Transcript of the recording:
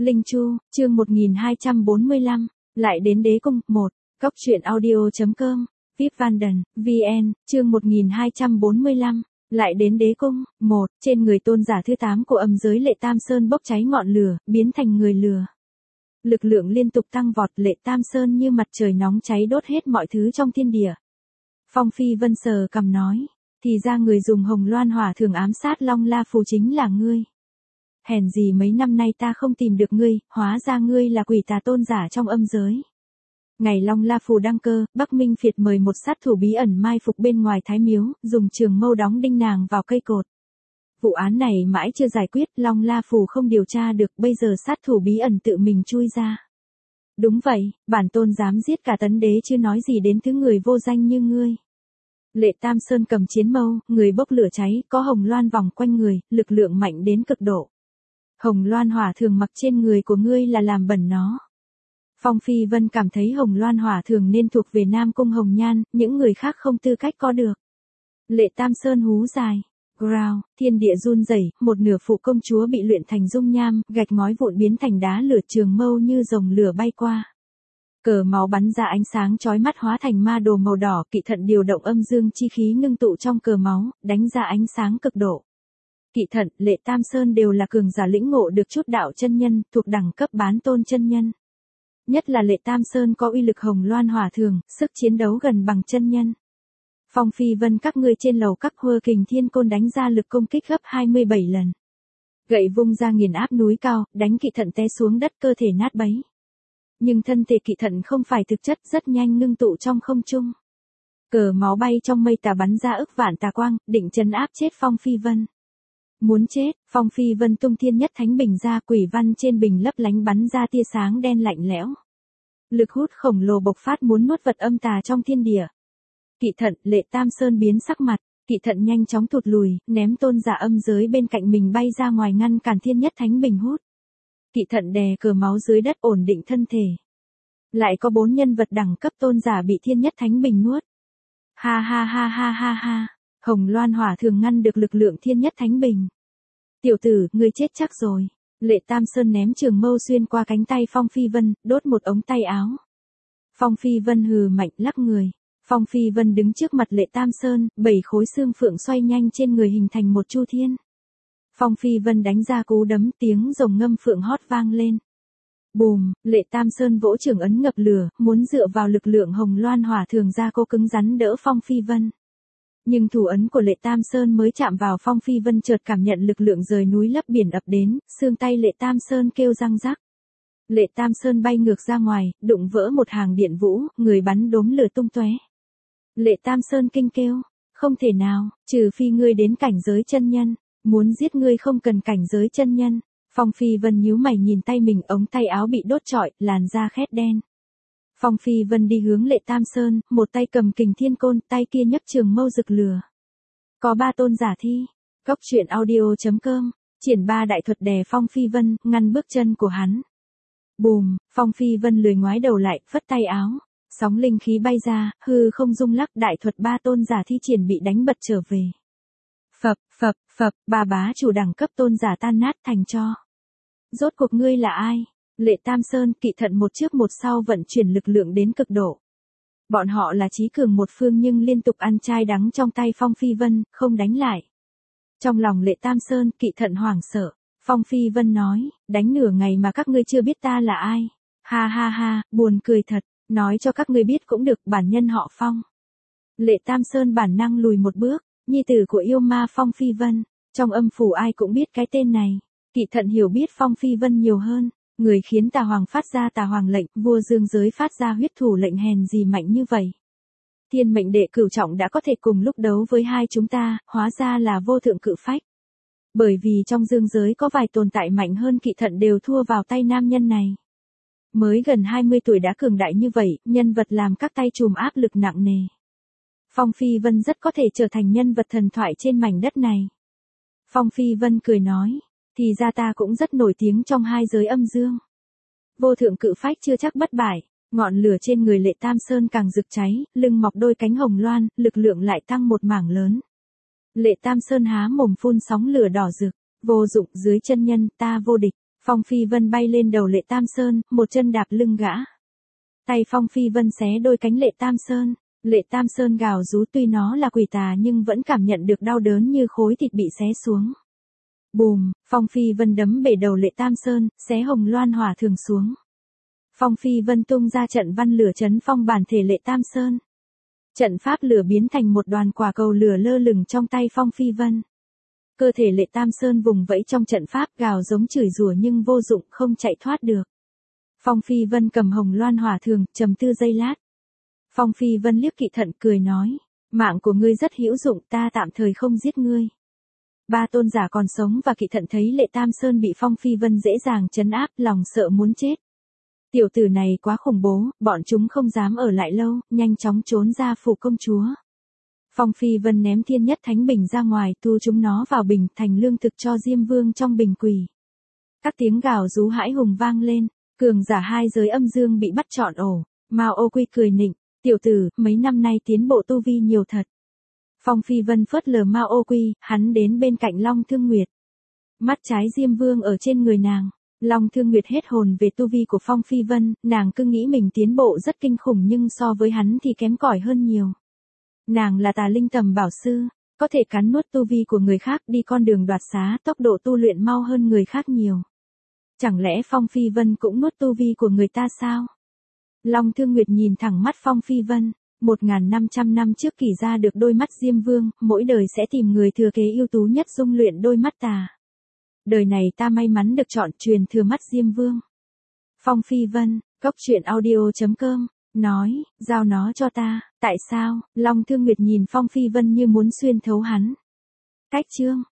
Linh Chu, chương 1245, lại đến đế cung, 1, góc truyện audio.com, VIP Vanden, VN, chương 1245, lại đến đế cung, 1, trên người tôn giả thứ 8 của âm giới Lệ Tam Sơn bốc cháy ngọn lửa, biến thành người lửa. Lực lượng liên tục tăng vọt, Lệ Tam Sơn như mặt trời nóng cháy đốt hết mọi thứ trong thiên địa. Phong Phi Vân sờ cằm nói, thì ra người dùng hồng loan hỏa thường ám sát Long La Phù chính là ngươi. Hèn gì mấy năm nay ta không tìm được ngươi, hóa ra ngươi là quỷ tà tôn giả trong âm giới. Ngày Long La Phù đăng cơ, Bắc Minh Phiệt mời một sát thủ bí ẩn mai phục bên ngoài Thái Miếu, dùng trường mâu đóng đinh nàng vào cây cột. Vụ án này mãi chưa giải quyết, Long La Phù không điều tra được, bây giờ sát thủ bí ẩn tự mình chui ra. Đúng vậy, bản tôn dám giết cả tấn đế chứ nói gì đến thứ người vô danh như ngươi. Lệ Tam Sơn cầm chiến mâu, người bốc lửa cháy, có hồng loan vòng quanh người, lực lượng mạnh đến cực độ. Hồng loan hỏa thường mặc trên người của ngươi là làm bẩn nó. Phong Phi Vân cảm thấy hồng loan hỏa thường nên thuộc về Nam Cung Hồng Nhan, những người khác không tư cách có được. Lệ Tam Sơn hú dài. Growl, thiên địa run rẩy, một nửa phụ công chúa bị luyện thành dung nham, gạch ngói vụn biến thành đá lửa, trường mâu như rồng lửa bay qua. Cờ máu bắn ra ánh sáng chói mắt hóa thành ma đồ màu đỏ, Kỵ Thận điều động âm dương chi khí ngưng tụ trong cờ máu, đánh ra ánh sáng cực độ. Kỵ Thận, Lệ Tam Sơn đều là cường giả lĩnh ngộ được chút đạo chân nhân, thuộc đẳng cấp bán tôn chân nhân. Nhất là Lệ Tam Sơn có uy lực hồng loan hỏa thường, sức chiến đấu gần bằng chân nhân. Phong Phi Vân các ngươi trên lầu các Hơ Kình Thiên Côn đánh ra lực công kích gấp 27 lần. Gậy vung ra nghiền áp núi cao, đánh Kỵ Thận té xuống đất, cơ thể nát bấy. Nhưng thân thể Kỵ Thận không phải thực chất, rất nhanh ngưng tụ trong không trung. Cờ máu bay trong mây tà bắn ra ức vạn tà quang, định trấn áp chết Phong Phi Vân. Muốn chết, Phong Phi Vân tung thiên nhất thánh bình ra, quỷ văn trên bình lấp lánh bắn ra tia sáng đen lạnh lẽo. Lực hút khổng lồ bộc phát muốn nuốt vật âm tà trong thiên địa. Kỵ Thận, Lệ Tam Sơn biến sắc mặt, Kỵ Thận nhanh chóng thụt lùi, ném tôn giả âm giới bên cạnh mình bay ra ngoài ngăn cản thiên nhất thánh bình hút. Kỵ Thận đè cờ máu dưới đất ổn định thân thể. Lại có 4 nhân vật đẳng cấp tôn giả bị thiên nhất thánh bình nuốt. Ha ha ha ha ha ha, hồng loan hỏa thường ngăn được lực lượng thiên nhất thánh bình. Tiểu tử, ngươi chết chắc rồi. Lệ Tam Sơn ném trường mâu xuyên qua cánh tay Phong Phi Vân, đốt một ống tay áo. Phong Phi Vân hừ mạnh lắc người. Phong Phi Vân đứng trước mặt Lệ Tam Sơn, 7 khối xương phượng xoay nhanh trên người hình thành một chu thiên. Phong Phi Vân đánh ra cú đấm, tiếng rồng ngâm phượng hót vang lên. Bùm, Lệ Tam Sơn vỗ trường ấn ngập lửa, muốn dựa vào lực lượng hồng loan hỏa thường ra cô cứng rắn đỡ Phong Phi Vân. Nhưng thủ ấn của Lệ Tam Sơn mới chạm vào Phong Phi Vân chợt cảm nhận lực lượng rời núi lấp biển ập đến, xương tay Lệ Tam Sơn kêu răng rắc. Lệ Tam Sơn bay ngược ra ngoài, đụng vỡ một hàng điện vũ, người bắn đốm lửa tung tóe. Lệ Tam Sơn kinh kêu, không thể nào, trừ phi ngươi đến cảnh giới chân nhân, muốn giết ngươi không cần cảnh giới chân nhân. Phong Phi Vân nhíu mày nhìn tay mình, ống tay áo bị đốt trọi, làn da khét đen. Phong Phi Vân đi hướng Lệ Tam Sơn, một tay cầm kình thiên côn, tay kia nhấc trường mâu rực lửa. Có 3 tôn giả thi. Góc truyện audio.com, triển 3 đại thuật đè Phong Phi Vân, ngăn bước chân của hắn. Bùm, Phong Phi Vân lười ngoái đầu lại, phất tay áo. Sóng linh khí bay ra, hư không rung lắc, đại thuật 3 tôn giả thi triển bị đánh bật trở về. Phập, phập, phập, 3 bá chủ đẳng cấp tôn giả tan nát thành tro. Rốt cuộc ngươi là ai? Lệ Tam Sơn, Kỵ Thận một trước một sau vận chuyển lực lượng đến cực độ. Bọn họ là chí cường một phương nhưng liên tục ăn chai đắng trong tay Phong Phi Vân, không đánh lại. Trong lòng Lệ Tam Sơn, Kỵ Thận hoảng sợ. Phong Phi Vân nói, đánh nửa ngày mà các ngươi chưa biết ta là ai. Ha ha ha, buồn cười thật, nói cho các ngươi biết cũng được, bản nhân họ Phong. Lệ Tam Sơn bản năng lùi một bước, nhi tử của yêu ma Phong Phi Vân. Trong âm phủ ai cũng biết cái tên này. Kỵ Thận hiểu biết Phong Phi Vân nhiều hơn. Người khiến tà hoàng phát ra tà hoàng lệnh, vua dương giới phát ra huyết thủ lệnh, hèn gì mạnh như vậy. Thiên mệnh đệ cửu trọng đã có thể cùng lúc đấu với hai chúng ta, hóa ra là vô thượng cự phách. Bởi vì trong dương giới có vài tồn tại mạnh hơn Kỵ Thận đều thua vào tay nam nhân này. Mới gần 20 tuổi đã cường đại như vậy, nhân vật làm các tay trùm áp lực nặng nề. Phong Phi Vân rất có thể trở thành nhân vật thần thoại trên mảnh đất này. Phong Phi Vân cười nói, thì ra ta cũng rất nổi tiếng trong hai giới âm dương. Vô thượng cự phách chưa chắc bất bại, ngọn lửa trên người Lệ Tam Sơn càng rực cháy, lưng mọc đôi cánh hồng loan, lực lượng lại tăng một mảng lớn. Lệ Tam Sơn há mồm phun sóng lửa đỏ rực, vô dụng, dưới chân nhân ta vô địch. Phong Phi Vân bay lên đầu Lệ Tam Sơn, một chân đạp lưng gã. Tay Phong Phi Vân xé đôi cánh Lệ Tam Sơn. Lệ Tam Sơn gào rú, tuy nó là quỷ tà nhưng vẫn cảm nhận được đau đớn như khối thịt bị xé xuống. Bùm, Phong Phi Vân đấm bể đầu Lệ Tam Sơn, xé hồng loan hỏa thường xuống. Phong Phi Vân tung ra trận văn lửa chấn phong bản thể Lệ Tam Sơn. Trận pháp lửa biến thành một đoàn quả cầu lửa lơ lửng trong tay Phong Phi Vân. Cơ thể Lệ Tam Sơn vùng vẫy trong trận pháp, gào giống chửi rủa nhưng vô dụng, không chạy thoát được. Phong Phi Vân cầm hồng loan hỏa thường, trầm tư giây lát. Phong Phi Vân liếc Kỵ Thận cười nói, mạng của ngươi rất hữu dụng, ta tạm thời không giết ngươi. Ba tôn giả còn sống và Kỵ Thận thấy Lệ Tam Sơn bị Phong Phi Vân dễ dàng trấn áp, lòng sợ muốn chết. Tiểu tử này quá khủng bố, bọn chúng không dám ở lại lâu, nhanh chóng trốn ra phủ công chúa. Phong Phi Vân ném Thiên Nhất Thánh Bình ra ngoài, thu chúng nó vào bình, thành lương thực cho Diêm Vương trong bình quỷ. Các tiếng gào rú hãi hùng vang lên, cường giả hai giới âm dương bị bắt trọn ổ. Mao Ô Quy cười nịnh, tiểu tử, mấy năm nay tiến bộ tu vi nhiều thật. Phong Phi Vân phớt lờ Mao Ô Quy, hắn đến bên cạnh Long Thương Nguyệt. Mắt trái Diêm Vương ở trên người nàng. Long Thương Nguyệt hết hồn về tu vi của Phong Phi Vân, nàng cứ nghĩ mình tiến bộ rất kinh khủng nhưng so với hắn thì kém cỏi hơn nhiều. Nàng là Tà Linh Tầm Bảo Sư, có thể cắn nuốt tu vi của người khác, đi con đường đoạt xá, tốc độ tu luyện mau hơn người khác nhiều. Chẳng lẽ Phong Phi Vân cũng nuốt tu vi của người ta sao? Long Thương Nguyệt nhìn thẳng mắt Phong Phi Vân, 1.500 năm trước kỷ ra được đôi mắt Diêm Vương, mỗi đời sẽ tìm người thừa kế ưu tú nhất dung luyện đôi mắt ta. Đời này ta may mắn được chọn truyền thừa mắt Diêm Vương. Phong Phi Vân, coctruyện.audio.com, nói, giao nó cho ta, tại sao? Long Thương Nguyệt nhìn Phong Phi Vân như muốn xuyên thấu hắn. Cách chương.